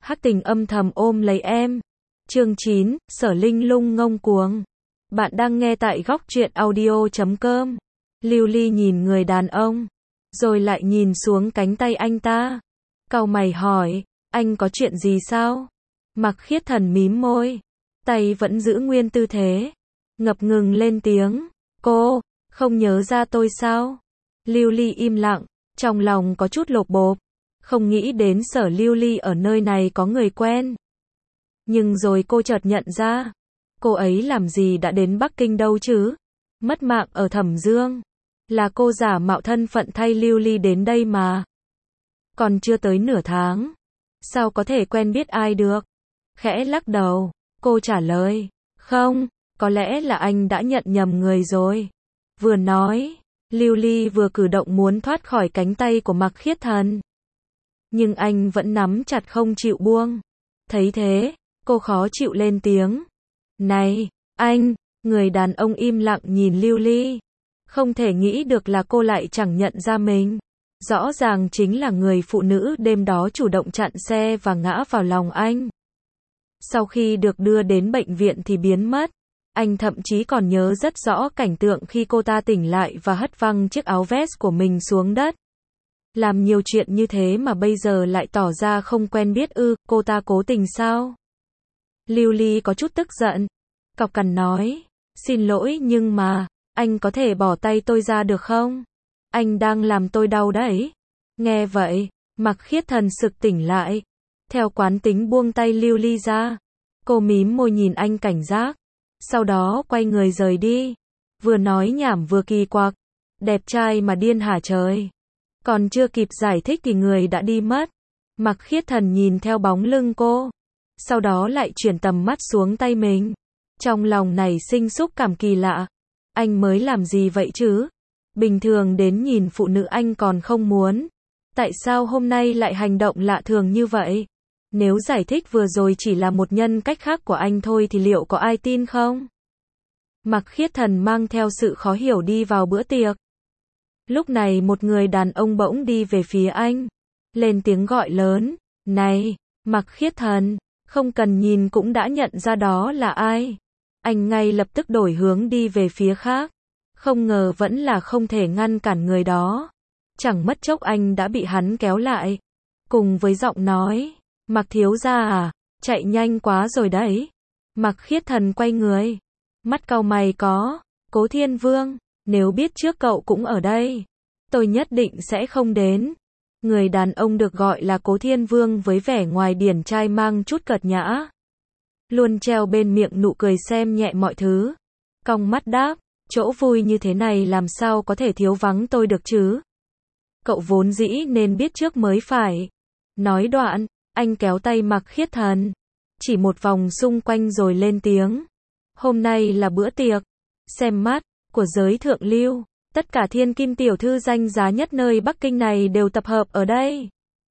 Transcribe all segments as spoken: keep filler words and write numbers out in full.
Hắc tình âm thầm ôm lấy em. Chương chín, Sở Linh Lung ngông cuồng. Bạn đang nghe tại góc truyện audio chấm com. Lưu Ly nhìn người đàn ông, rồi lại nhìn xuống cánh tay anh ta. Cau mày hỏi, anh có chuyện gì sao? Mặc Khiết Thần mím môi, tay vẫn giữ nguyên tư thế, ngập ngừng lên tiếng, cô, không nhớ ra tôi sao? Lưu Ly im lặng, trong lòng có chút lột bột, không nghĩ đến Sở Lưu Ly ở nơi này có người quen. Nhưng rồi cô chợt nhận ra, cô ấy làm gì đã đến Bắc Kinh đâu chứ? Mất mạng ở Thẩm Dương, là cô giả mạo thân phận thay Lưu Ly đến đây mà. Còn chưa tới nửa tháng, sao có thể quen biết ai được? Khẽ lắc đầu, cô trả lời, không, có lẽ là anh đã nhận nhầm người rồi. Vừa nói, Lưu Ly vừa cử động muốn thoát khỏi cánh tay của Mặc Khiết Thần. Nhưng anh vẫn nắm chặt không chịu buông. Thấy thế, cô khó chịu lên tiếng. Này, anh, người đàn ông im lặng nhìn Lưu Ly. Không thể nghĩ được là cô lại chẳng nhận ra mình. Rõ ràng chính là người phụ nữ đêm đó chủ động chặn xe và ngã vào lòng anh. Sau khi được đưa đến bệnh viện thì biến mất. Anh thậm chí còn nhớ rất rõ cảnh tượng khi cô ta tỉnh lại và hất văng chiếc áo vest của mình xuống đất. Làm nhiều chuyện như thế mà bây giờ lại tỏ ra không quen biết ư, cô ta cố tình sao? Lưu Ly có chút tức giận, cọc cằn nói, xin lỗi nhưng mà, anh có thể bỏ tay tôi ra được không? Anh đang làm tôi đau đấy. Nghe vậy, Mặc Khiết Thần sực tỉnh lại. Theo quán tính buông tay Lưu Ly ra. Cô mím môi nhìn anh cảnh giác. Sau đó quay người rời đi. Vừa nói nhảm vừa kỳ quặc. Đẹp trai mà điên hả trời. Còn chưa kịp giải thích thì người đã đi mất. Mặc Khiết Thần nhìn theo bóng lưng cô. Sau đó lại chuyển tầm mắt xuống tay mình. Trong lòng nảy sinh xúc cảm kỳ lạ. Anh mới làm gì vậy chứ? Bình thường đến nhìn phụ nữ anh còn không muốn. Tại sao hôm nay lại hành động lạ thường như vậy? Nếu giải thích vừa rồi chỉ là một nhân cách khác của anh thôi thì liệu có ai tin không? Mặc Khiết Thần mang theo sự khó hiểu đi vào bữa tiệc. Lúc này một người đàn ông bỗng đi về phía anh. Lên tiếng gọi lớn. Này, Mặc Khiết Thần, không cần nhìn cũng đã nhận ra đó là ai. Anh ngay lập tức đổi hướng đi về phía khác. Không ngờ vẫn là không thể ngăn cản người đó. Chẳng mất chốc anh đã bị hắn kéo lại. Cùng với giọng nói, Mặc thiếu gia à, chạy nhanh quá rồi đấy. Mặc Khiết Thần quay người. Mắt cau mày có, Cố Thiên Vương, nếu biết trước cậu cũng ở đây, tôi nhất định sẽ không đến. Người đàn ông được gọi là Cố Thiên Vương với vẻ ngoài điển trai mang chút cợt nhã. Luôn treo bên miệng nụ cười xem nhẹ mọi thứ. Cong mắt đáp, chỗ vui như thế này làm sao có thể thiếu vắng tôi được chứ? Cậu vốn dĩ nên biết trước mới phải. Nói đoạn, anh kéo tay Mặc Khiết Thần. Chỉ một vòng xung quanh rồi lên tiếng. Hôm nay là bữa tiệc. Xem mắt, của giới thượng lưu. Tất cả thiên kim tiểu thư danh giá nhất nơi Bắc Kinh này đều tập hợp ở đây.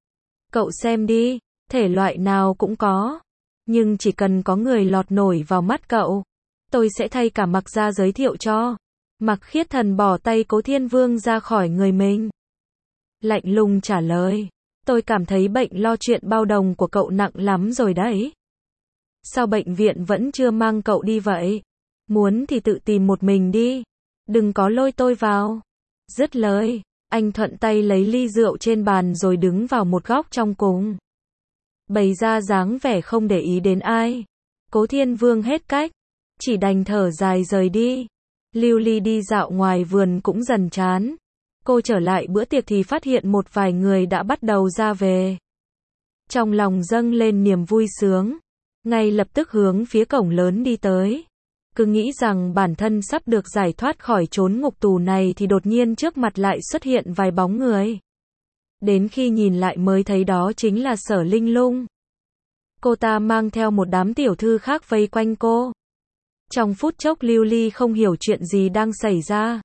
Cậu xem đi, thể loại nào cũng có. Nhưng chỉ cần có người lọt nổi vào mắt cậu, tôi sẽ thay cả Mặc ra giới thiệu cho. Mặc Khiết Thần bỏ tay Cố Thiên Vương ra khỏi người mình. Lạnh lùng trả lời. Tôi cảm thấy bệnh lo chuyện bao đồng của cậu nặng lắm rồi đấy. Sao bệnh viện vẫn chưa mang cậu đi vậy? Muốn thì tự tìm một mình đi. Đừng có lôi tôi vào. Dứt lời, anh thuận tay lấy ly rượu trên bàn rồi đứng vào một góc trong cùng. Bày ra dáng vẻ không để ý đến ai. Cố Thiên Vương hết cách. Chỉ đành thở dài rời đi. Lưu Ly đi dạo ngoài vườn cũng dần chán. Cô trở lại bữa tiệc thì phát hiện một vài người đã bắt đầu ra về. Trong lòng dâng lên niềm vui sướng. Ngay lập tức hướng phía cổng lớn đi tới. Cứ nghĩ rằng bản thân sắp được giải thoát khỏi chốn ngục tù này thì đột nhiên trước mặt lại xuất hiện vài bóng người. Đến khi nhìn lại mới thấy đó chính là Sở Linh Lung. Cô ta mang theo một đám tiểu thư khác vây quanh cô. Trong phút chốc Lưu Ly không hiểu chuyện gì đang xảy ra.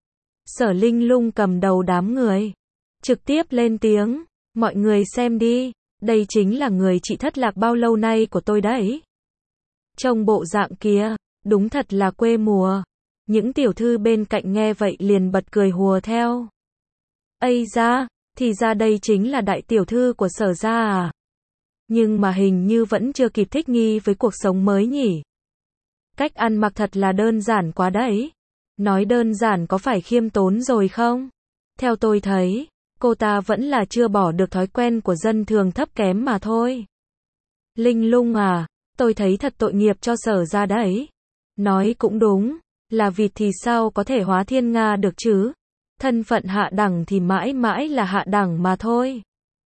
Sở Linh Lung cầm đầu đám người. Trực tiếp lên tiếng. Mọi người xem đi. Đây chính là người chị thất lạc bao lâu nay của tôi đấy. Trông bộ dạng kia, đúng thật là quê mùa. Những tiểu thư bên cạnh nghe vậy liền bật cười hùa theo. Ây da, thì ra đây chính là đại tiểu thư của Sở gia à. Nhưng mà hình như vẫn chưa kịp thích nghi với cuộc sống mới nhỉ. Cách ăn mặc thật là đơn giản quá đấy. Nói đơn giản có phải khiêm tốn rồi không? Theo tôi thấy, cô ta vẫn là chưa bỏ được thói quen của dân thường thấp kém mà thôi. Linh Lung à, tôi thấy thật tội nghiệp cho Sở gia đấy. Nói cũng đúng, là vịt thì sao có thể hóa thiên nga được chứ? Thân phận hạ đẳng thì mãi mãi là hạ đẳng mà thôi.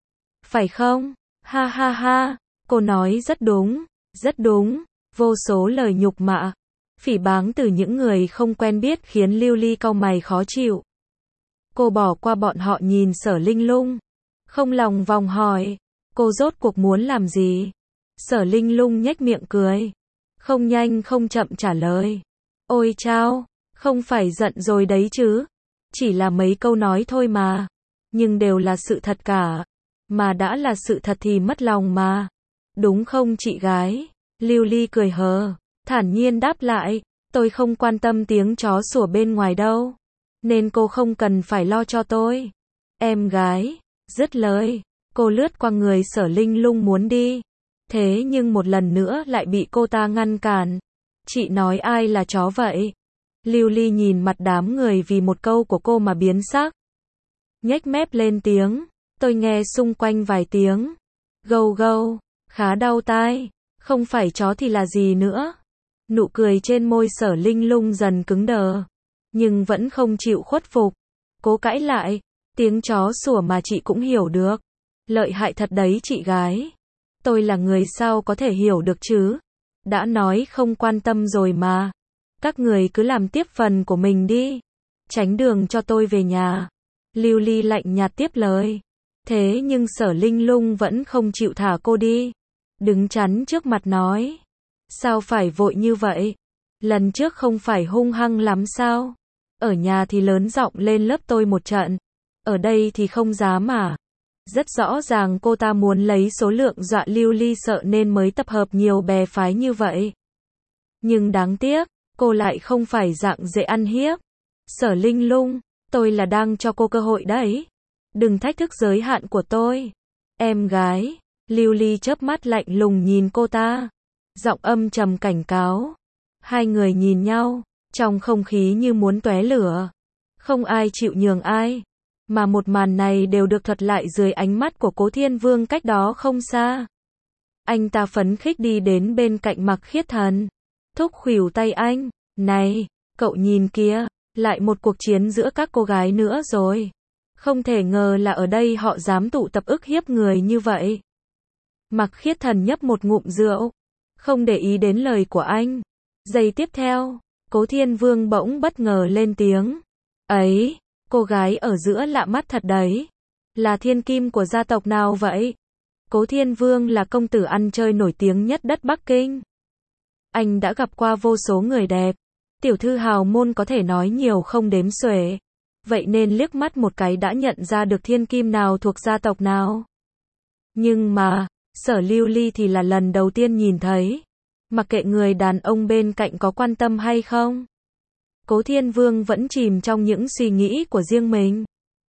Phải không? Ha ha ha, cô nói rất đúng, rất đúng. Vô số lời nhục mạ, phỉ báng từ những người không quen biết khiến Lưu Ly cau mày khó chịu. Cô bỏ qua bọn họ nhìn Sở Linh Lung, không lòng vòng hỏi, cô rốt cuộc muốn làm gì? Sở Linh Lung nhếch miệng cười, không nhanh không chậm trả lời. Ôi chao, không phải giận rồi đấy chứ, chỉ là mấy câu nói thôi mà, nhưng đều là sự thật cả, mà đã là sự thật thì mất lòng mà, đúng không chị gái? Lưu Ly cười hờ, thản nhiên đáp lại, tôi không quan tâm tiếng chó sủa bên ngoài đâu, nên cô không cần phải lo cho tôi. Em gái, dứt lời, cô lướt qua người Sở Linh Lung muốn đi, thế nhưng một lần nữa lại bị cô ta ngăn cản. Chị nói ai là chó vậy? Lưu Ly nhìn mặt đám người vì một câu của cô mà biến sắc. Nhếch mép lên tiếng, tôi nghe xung quanh vài tiếng. Gâu gâu, khá đau tai. Không phải chó thì là gì nữa? Nụ cười trên môi Sở Linh Lung dần cứng đờ, nhưng vẫn không chịu khuất phục. Cố cãi lại, tiếng chó sủa mà chị cũng hiểu được. Lợi hại thật đấy chị gái. Tôi là người sao có thể hiểu được chứ? Đã nói không quan tâm rồi mà. Các người cứ làm tiếp phần của mình đi. Tránh đường cho tôi về nhà. Lưu Ly lạnh nhạt tiếp lời. Thế nhưng Sở Linh Lung vẫn không chịu thả cô đi. Đứng chắn trước mặt nói. Sao phải vội như vậy? Lần trước không phải hung hăng lắm sao? Ở nhà thì lớn giọng lên lớp tôi một trận. Ở đây thì không dám à? Rất rõ ràng cô ta muốn lấy số lượng dọa Lưu Ly sợ nên mới tập hợp nhiều bè phái như vậy. Nhưng đáng tiếc, cô lại không phải dạng dễ ăn hiếp. Sở Linh Lung, tôi là đang cho cô cơ hội đấy. Đừng thách thức giới hạn của tôi. Em gái. Lưu Ly chớp mắt lạnh lùng nhìn cô ta, giọng âm trầm cảnh cáo. Hai người nhìn nhau, trong không khí như muốn tóe lửa. Không ai chịu nhường ai, mà một màn này đều được thuật lại dưới ánh mắt của Cố Thiên Vương cách đó không xa. Anh ta phấn khích đi đến bên cạnh Mặc Khiết Thần, thúc khuỷu tay anh, này, cậu nhìn kìa, lại một cuộc chiến giữa các cô gái nữa rồi. Không thể ngờ là ở đây họ dám tụ tập ức hiếp người như vậy. Mặc Khiết Thần nhấp một ngụm rượu, không để ý đến lời của anh. Giây tiếp theo, Cố Thiên Vương bỗng bất ngờ lên tiếng. Ấy, cô gái ở giữa lạ mắt thật đấy. Là thiên kim của gia tộc nào vậy? Cố Thiên Vương là công tử ăn chơi nổi tiếng nhất đất Bắc Kinh. Anh đã gặp qua vô số người đẹp. Tiểu thư hào môn có thể nói nhiều không đếm xuể. Vậy nên liếc mắt một cái đã nhận ra được thiên kim nào thuộc gia tộc nào. Nhưng mà, Sở Lưu Ly thì là lần đầu tiên nhìn thấy. Mặc kệ người đàn ông bên cạnh có quan tâm hay không. Cố Thiên Vương vẫn chìm trong những suy nghĩ của riêng mình.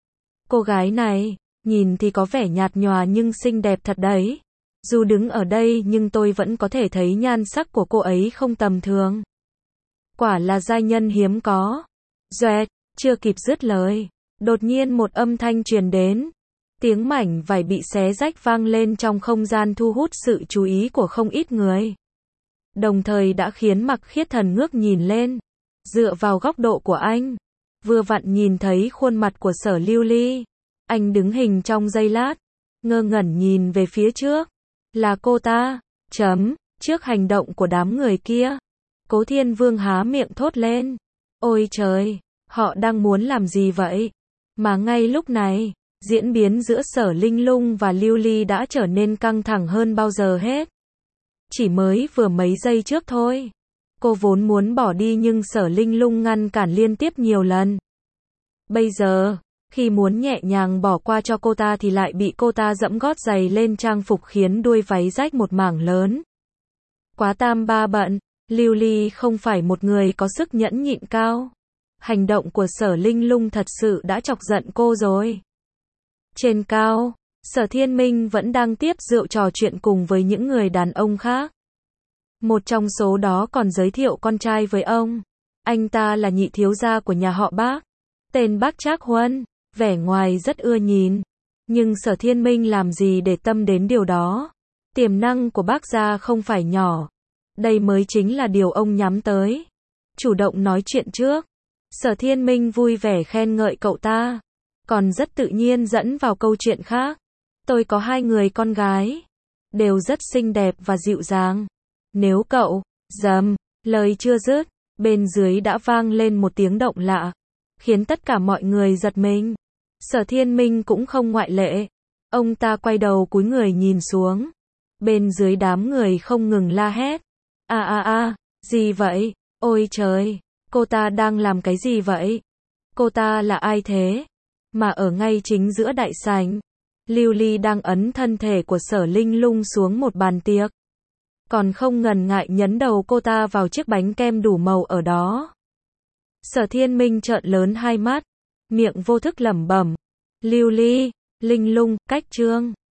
Cô gái này, nhìn thì có vẻ nhạt nhòa nhưng xinh đẹp thật đấy. Dù đứng ở đây nhưng tôi vẫn có thể thấy nhan sắc của cô ấy không tầm thường. Quả là giai nhân hiếm có. Doẹt, chưa kịp dứt lời. Đột nhiên một âm thanh truyền đến. Tiếng mảnh vải bị xé rách vang lên trong không gian thu hút sự chú ý của không ít người. Đồng thời đã khiến Mặc Khiết Thần ngước nhìn lên. Dựa vào góc độ của anh, vừa vặn nhìn thấy khuôn mặt của Sở Lưu Ly. Anh đứng hình trong giây lát, ngơ ngẩn nhìn về phía trước. Là cô ta, chấm, trước hành động của đám người kia. Cố Thiên Vương há miệng thốt lên. Ôi trời, họ đang muốn làm gì vậy? Mà ngay lúc này, diễn biến giữa Sở Linh Lung và Lưu Ly đã trở nên căng thẳng hơn bao giờ hết. Chỉ mới vừa mấy giây trước thôi. Cô vốn muốn bỏ đi nhưng Sở Linh Lung ngăn cản liên tiếp nhiều lần. Bây giờ, khi muốn nhẹ nhàng bỏ qua cho cô ta thì lại bị cô ta dẫm gót giày lên trang phục khiến đuôi váy rách một mảng lớn. Quá tam ba bận, Lưu Ly không phải một người có sức nhẫn nhịn cao. Hành động của Sở Linh Lung thật sự đã chọc giận cô rồi. Trên cao, Sở Thiên Minh vẫn đang tiếp rượu trò chuyện cùng với những người đàn ông khác. Một trong số đó còn giới thiệu con trai với ông. Anh ta là nhị thiếu gia của nhà họ Bác. Tên Bác Trác Huân, vẻ ngoài rất ưa nhìn. Nhưng Sở Thiên Minh làm gì để tâm đến điều đó. Tiềm năng của Bác gia không phải nhỏ. Đây mới chính là điều ông nhắm tới. Chủ động nói chuyện trước. Sở Thiên Minh vui vẻ khen ngợi cậu ta. Còn rất tự nhiên dẫn vào câu chuyện khác. Tôi có hai người con gái. Đều rất xinh đẹp và dịu dàng. Nếu cậu, dầm, lời chưa dứt, bên dưới đã vang lên một tiếng động lạ. Khiến tất cả mọi người giật mình. Sở Thiên Minh cũng không ngoại lệ. Ông ta quay đầu cúi người nhìn xuống. Bên dưới đám người không ngừng la hét. À à à, gì vậy? Ôi trời, cô ta đang làm cái gì vậy? Cô ta là ai thế? Mà ở ngay chính giữa đại sảnh, Lưu Ly đang ấn thân thể của Sở Linh Lung xuống một bàn tiệc. Còn không ngần ngại nhấn đầu cô ta vào chiếc bánh kem đủ màu ở đó. Sở Thiên Minh trợn lớn hai mắt, miệng vô thức lẩm bẩm. Lưu Ly, Linh Lung, cách trương.